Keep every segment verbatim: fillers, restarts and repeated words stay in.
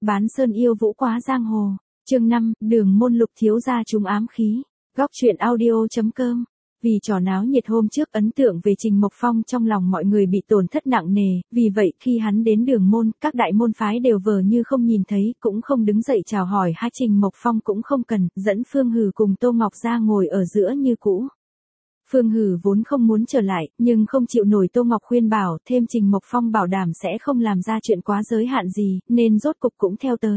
bán sơn yêu vũ quá giang hồ. Chương năm, Đường môn Lục thiếu gia trúng ám khí. Góc truyện audio.com. Vì trò náo nhiệt hôm trước ấn tượng về Trình Mộc Phong trong lòng mọi người bị tổn thất nặng nề, vì vậy khi hắn đến Đường môn, các đại môn phái đều vờ như không nhìn thấy, cũng không đứng dậy chào hỏi. Hai Trình Mộc Phong cũng không cần, dẫn Phương Hử cùng Tô Ngọc ra ngồi ở giữa như cũ. Phương Hử vốn không muốn trở lại, nhưng không chịu nổi Tô Ngọc khuyên bảo, thêm Trình Mộc Phong bảo đảm sẽ không làm ra chuyện quá giới hạn gì, nên rốt cục cũng theo tới.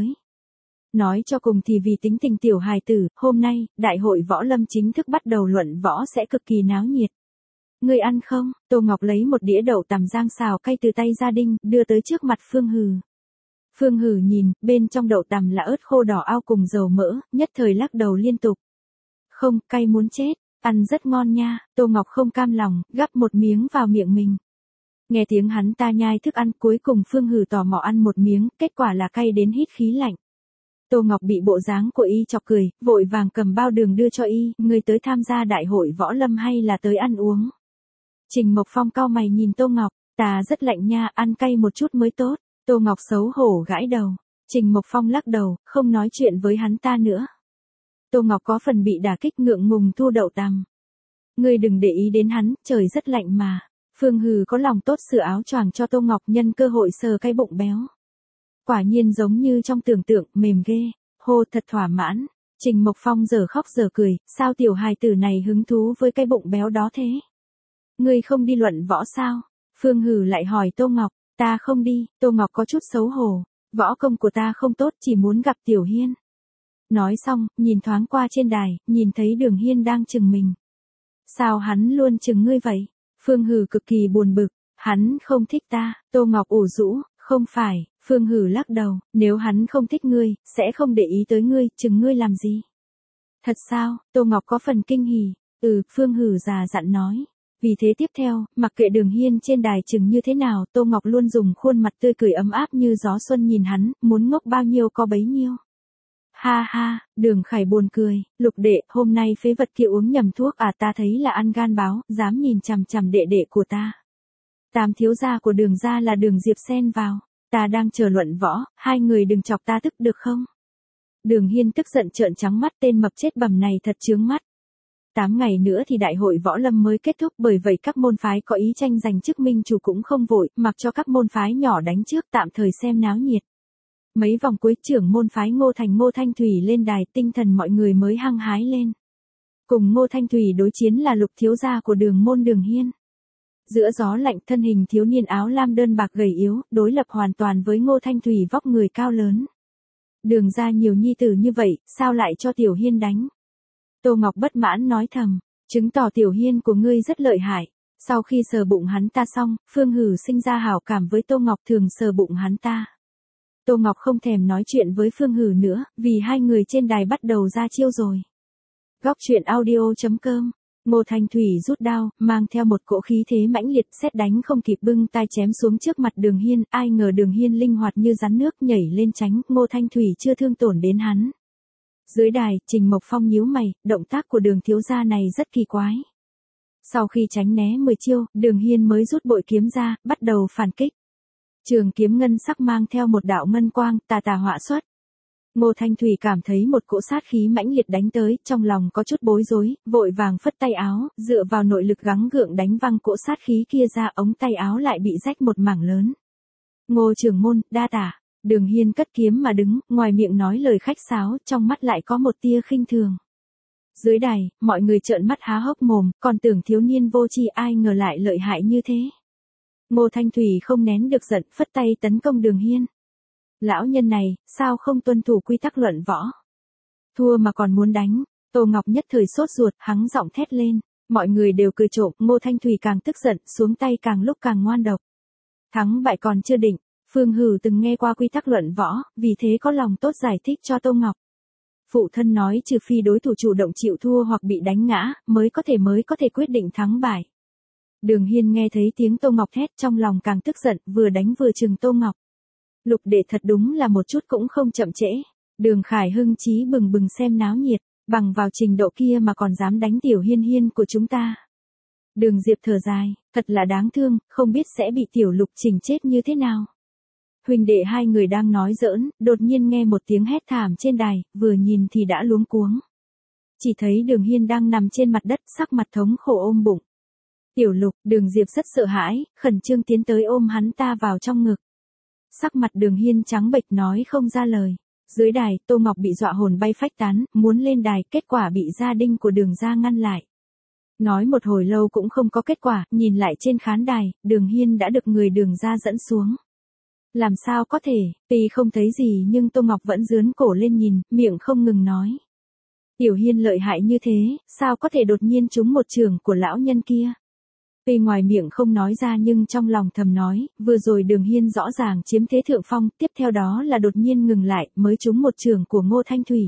Nói cho cùng thì vì tính tình tiểu hài tử, hôm nay, đại hội võ lâm chính thức bắt đầu luận võ sẽ cực kỳ náo nhiệt. Người ăn không? Tô Ngọc lấy một đĩa đậu tằm rang xào cay từ tay gia đình, đưa tới trước mặt Phương Hử. Phương Hử nhìn, bên trong đậu tằm là ớt khô đỏ ao cùng dầu mỡ, nhất thời lắc đầu liên tục. Không, cay muốn chết, ăn rất ngon nha. Tô Ngọc không cam lòng, gắp một miếng vào miệng mình. Nghe tiếng hắn ta nhai thức ăn, cuối cùng Phương Hử tò mò ăn một miếng, kết quả là cay đến hít khí lạnh. Tô Ngọc bị bộ dáng của y chọc cười, vội vàng cầm bao đường đưa cho y, người tới tham gia đại hội võ lâm hay là tới ăn uống? Trình Mộc Phong cau mày nhìn Tô Ngọc, ta rất lạnh nha, ăn cay một chút mới tốt. Tô Ngọc xấu hổ gãi đầu. Trình Mộc Phong lắc đầu, không nói chuyện với hắn ta nữa. Tô Ngọc có phần bị đả kích, ngượng ngùng thu đậu tằm. Ngươi đừng để ý đến hắn, trời rất lạnh mà. Phương Hử có lòng tốt sửa áo choàng cho Tô Ngọc, nhân cơ hội sờ cái bụng béo. Quả nhiên giống như trong tưởng tượng, mềm ghê, hô thật thỏa mãn. Trình Mộc Phong giờ khóc giờ cười, sao tiểu hài tử này hứng thú với cái bụng béo đó thế? Ngươi không đi luận võ sao? Phương Hử lại hỏi Tô Ngọc, ta không đi. Tô Ngọc có chút xấu hổ, võ công của ta không tốt, chỉ muốn gặp Tiểu Hiên. Nói xong, nhìn thoáng qua trên đài, nhìn thấy Đường Hiên đang chừng mình. Sao hắn luôn chừng ngươi vậy? Phương Hử cực kỳ buồn bực, hắn không thích ta. Tô Ngọc ủ rũ, không phải. Phương Hử lắc đầu, nếu hắn không thích ngươi, sẽ không để ý tới ngươi, chừng ngươi làm gì? Thật sao? Tô Ngọc có phần kinh hỉ. Ừ, Phương Hử già dặn nói. Vì thế tiếp theo, mặc kệ Đường Hiên trên đài chừng như thế nào, Tô Ngọc luôn dùng khuôn mặt tươi cười ấm áp như gió xuân nhìn hắn, muốn ngốc bao nhiêu có bấy nhiêu. Ha ha, Đường Khải buồn cười, Lục đệ, hôm nay phế vật kia uống nhầm thuốc à, ta thấy là ăn gan báo, dám nhìn chằm chằm đệ đệ của ta. Tam thiếu gia của Đường gia là Đường Diệp xen vào. Ta đang chờ luận võ, hai người đừng chọc ta tức được không? Đường Hiên tức giận trợn trắng mắt, tên mập chết bầm này thật chướng mắt. Tám ngày nữa thì đại hội võ lâm mới kết thúc, bởi vậy các môn phái có ý tranh giành chức minh chủ cũng không vội, mặc cho các môn phái nhỏ đánh trước, tạm thời xem náo nhiệt. Mấy vòng cuối, trưởng môn phái Ngô Thành Ngô Thanh Thủy lên đài, tinh thần mọi người mới hăng hái lên. Cùng Ngô Thanh Thủy đối chiến là Lục thiếu gia của Đường môn Đường Hiên. Giữa gió lạnh, thân hình thiếu niên áo lam đơn bạc gầy yếu, đối lập hoàn toàn với Ngô Thanh Thủy vóc người cao lớn. Đường ra nhiều nhi tử như vậy, sao lại cho Tiểu Hiên đánh? Tô Ngọc bất mãn nói thầm, chứng tỏ Tiểu Hiên của ngươi rất lợi hại. Sau khi sờ bụng hắn ta xong, Phương Hử sinh ra hảo cảm với Tô Ngọc, thường sờ bụng hắn ta. Tô Ngọc không thèm nói chuyện với Phương Hử nữa, vì hai người trên đài bắt đầu ra chiêu rồi. Góc truyện audio.com. Ngô Thanh Thủy rút đao, mang theo một cỗ khí thế mãnh liệt, sét đánh không kịp bưng tay chém xuống trước mặt Đường Hiên, ai ngờ Đường Hiên linh hoạt như rắn nước nhảy lên tránh, Ngô Thanh Thủy chưa thương tổn đến hắn. Dưới đài, Trình Mộc Phong nhíu mày, động tác của Đường thiếu gia này rất kỳ quái. Sau khi tránh né mười chiêu, Đường Hiên mới rút bội kiếm ra, bắt đầu phản kích. Trường kiếm ngân sắc mang theo một đạo ngân quang, tà tà họa xuất. Ngô Thanh Thủy cảm thấy một cỗ sát khí mãnh liệt đánh tới, trong lòng có chút bối rối, vội vàng phất tay áo, dựa vào nội lực gắng gượng đánh văng cỗ sát khí kia ra, ống tay áo lại bị rách một mảng lớn. Ngô trưởng môn, đa tả. Đường Hiên cất kiếm mà đứng, ngoài miệng nói lời khách sáo, trong mắt lại có một tia khinh thường. Dưới đài, mọi người trợn mắt há hốc mồm, còn tưởng thiếu niên vô tri, ai ngờ lại lợi hại như thế. Ngô Thanh Thủy không nén được giận, phất tay tấn công Đường Hiên. Lão nhân này, sao không tuân thủ quy tắc luận võ? Thua mà còn muốn đánh. Tô Ngọc nhất thời sốt ruột, hắng giọng thét lên. Mọi người đều cười trộm, Ngô Thanh Thủy càng tức giận, xuống tay càng lúc càng ngoan độc. Thắng bại còn chưa định, Phương Hử từng nghe qua quy tắc luận võ, vì thế có lòng tốt giải thích cho Tô Ngọc. Phụ thân nói trừ phi đối thủ chủ động chịu thua hoặc bị đánh ngã, mới có thể mới có thể quyết định thắng bại. Đường Hiên nghe thấy tiếng Tô Ngọc thét, trong lòng càng tức giận, vừa đánh vừa chừng Tô Ngọc. Lục đệ thật đúng là một chút cũng không chậm trễ. Đường Khải hưng chí bừng bừng xem náo nhiệt, bằng vào trình độ kia mà còn dám đánh Tiểu Hiên Hiên của chúng ta. Đường Diệp thở dài, thật là đáng thương, không biết sẽ bị Tiểu Lục Trình chết như thế nào. Huynh đệ hai người đang nói giỡn, đột nhiên nghe một tiếng hét thảm trên đài, vừa nhìn thì đã luống cuống. Chỉ thấy Đường Hiên đang nằm trên mặt đất, sắc mặt thống khổ ôm bụng. Tiểu Lục, Đường Diệp rất sợ hãi, khẩn trương tiến tới ôm hắn ta vào trong ngực. Sắc mặt Đường Hiên trắng bệch nói không ra lời. Dưới đài, Tô Ngọc bị dọa hồn bay phách tán, muốn lên đài, kết quả bị gia đình của Đường gia ngăn lại. Nói một hồi lâu cũng không có kết quả, nhìn lại trên khán đài, Đường Hiên đã được người Đường gia dẫn xuống. Làm sao có thể, tuy không thấy gì nhưng Tô Ngọc vẫn dướn cổ lên nhìn, miệng không ngừng nói. Tiểu Hiên lợi hại như thế, sao có thể đột nhiên trúng một trường của lão nhân kia. Tuy ngoài miệng không nói ra nhưng trong lòng thầm nói, vừa rồi Đường Hiên rõ ràng chiếm thế thượng phong, tiếp theo đó là đột nhiên ngừng lại, mới trúng một trường của Ngô Thanh Thủy.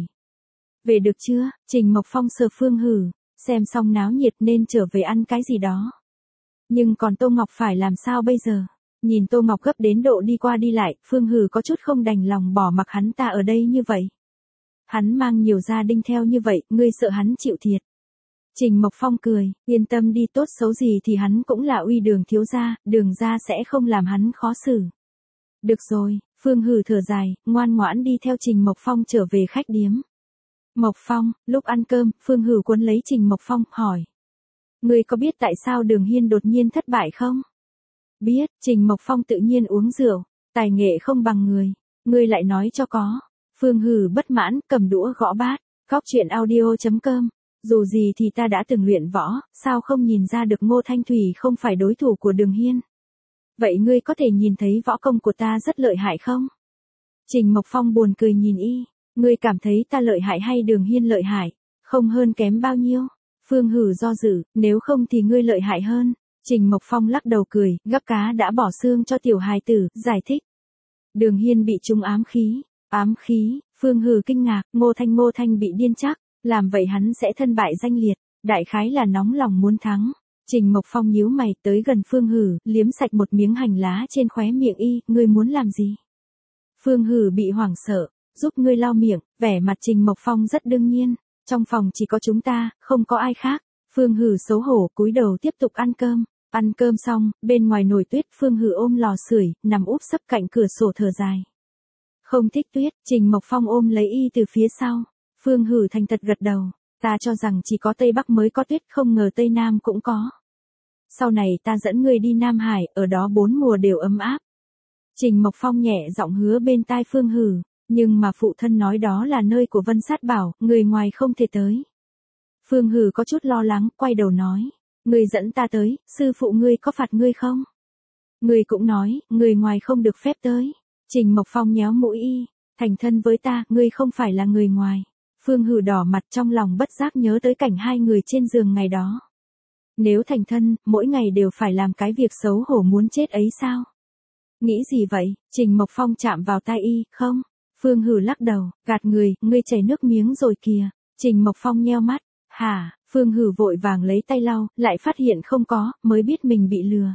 Về được chưa, Trình Mộc Phong sờ Phương Hử, xem xong náo nhiệt nên trở về ăn cái gì đó. Nhưng còn Tô Ngọc phải làm sao bây giờ? Nhìn Tô Ngọc gấp đến độ đi qua đi lại, Phương Hử có chút không đành lòng bỏ mặc hắn ta ở đây như vậy. Hắn mang nhiều gia đình theo như vậy, ngươi sợ hắn chịu thiệt. Trình Mộc Phong cười, yên tâm đi, tốt xấu gì thì hắn cũng là uy Đường thiếu gia, Đường gia sẽ không làm hắn khó xử. Được rồi, Phương Hử thở dài, ngoan ngoãn đi theo Trình Mộc Phong trở về khách điếm. Mộc Phong, lúc ăn cơm, Phương Hử cuốn lấy Trình Mộc Phong, hỏi. Ngươi có biết tại sao Đường Hiên đột nhiên thất bại không? Biết, Trình Mộc Phong tự nhiên uống rượu, tài nghệ không bằng người. Ngươi lại nói cho có. Phương Hử bất mãn, cầm đũa gõ bát, góc chuyện audio chấm com. Dù gì thì ta đã từng luyện võ, sao không nhìn ra được Ngô Thanh Thủy không phải đối thủ của Đường Hiên? Vậy ngươi có thể nhìn thấy võ công của ta rất lợi hại không? Trình Mộc Phong buồn cười nhìn y, ngươi cảm thấy ta lợi hại hay Đường Hiên lợi hại? Không hơn kém bao nhiêu? Phương Hử do dự, nếu không thì ngươi lợi hại hơn. Trình Mộc Phong lắc đầu cười, gắp cá đã bỏ xương cho tiểu hài tử, giải thích. Đường Hiên bị trúng ám khí. Ám khí, Phương Hử kinh ngạc, Ngô Thanh Ngô Thanh bị điên chắc, làm vậy hắn sẽ thân bại danh liệt, đại khái là nóng lòng muốn thắng. Trình Mộc Phong nhíu mày tới gần Phương Hử, liếm sạch một miếng hành lá trên khóe miệng y, ngươi muốn làm gì? Phương Hử bị hoảng sợ, giúp ngươi lau miệng, vẻ mặt Trình Mộc Phong rất đương nhiên, trong phòng chỉ có chúng ta, không có ai khác. Phương Hử xấu hổ cúi đầu tiếp tục ăn cơm, ăn cơm xong, bên ngoài nồi tuyết Phương Hử ôm lò sưởi, nằm úp sấp cạnh cửa sổ thở dài. Không thích tuyết, Trình Mộc Phong ôm lấy y từ phía sau. Phương Hử thành thật gật đầu, ta cho rằng chỉ có Tây Bắc mới có tuyết, không ngờ Tây Nam cũng có. Sau này ta dẫn ngươi đi Nam Hải, ở đó bốn mùa đều ấm áp. Trình Mộc Phong nhẹ giọng hứa bên tai Phương Hử, nhưng mà phụ thân nói đó là nơi của Vân Sát Bảo, người ngoài không thể tới. Phương Hử có chút lo lắng, quay đầu nói, ngươi dẫn ta tới, sư phụ ngươi có phạt ngươi không? Ngươi cũng nói, người ngoài không được phép tới. Trình Mộc Phong nhéo mũi y, thành thân với ta, ngươi không phải là người ngoài. Phương Hử đỏ mặt trong lòng bất giác nhớ tới cảnh hai người trên giường ngày đó. Nếu thành thân, mỗi ngày đều phải làm cái việc xấu hổ muốn chết ấy sao? Nghĩ gì vậy? Trình Mộc Phong chạm vào tai y, không? Phương Hử lắc đầu, gạt người, ngươi chảy nước miếng rồi kìa. Trình Mộc Phong nheo mắt, hả? Phương Hử vội vàng lấy tay lau, lại phát hiện không có, mới biết mình bị lừa.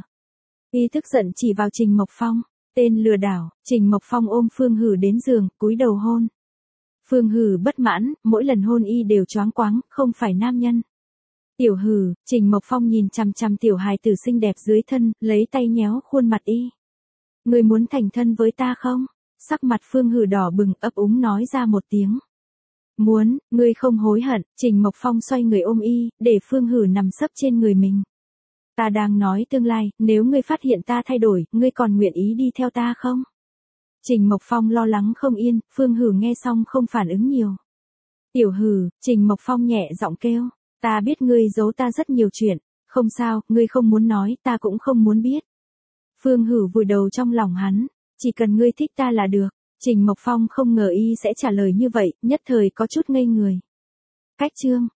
Y tức giận chỉ vào Trình Mộc Phong, tên lừa đảo. Trình Mộc Phong ôm Phương Hử đến giường, cúi đầu hôn. Phương Hử bất mãn, mỗi lần hôn y đều choáng quáng, không phải nam nhân. Tiểu Hử, Trình Mộc Phong nhìn chằm chằm tiểu hài tử xinh đẹp dưới thân, lấy tay nhéo khuôn mặt y. Ngươi muốn thành thân với ta không? Sắc mặt Phương Hử đỏ bừng, ấp úng nói ra một tiếng. Muốn, ngươi không hối hận. Trình Mộc Phong xoay người ôm y, để Phương Hử nằm sấp trên người mình. Ta đang nói tương lai, nếu ngươi phát hiện ta thay đổi, ngươi còn nguyện ý đi theo ta không? Trình Mộc Phong lo lắng không yên, Phương Hử nghe xong không phản ứng nhiều. Tiểu Hử, Trình Mộc Phong nhẹ giọng kêu, ta biết ngươi giấu ta rất nhiều chuyện, không sao, ngươi không muốn nói, ta cũng không muốn biết. Phương Hử vùi đầu trong lòng hắn, chỉ cần ngươi thích ta là được. Trình Mộc Phong không ngờ y sẽ trả lời như vậy, nhất thời có chút ngây người. Cách chương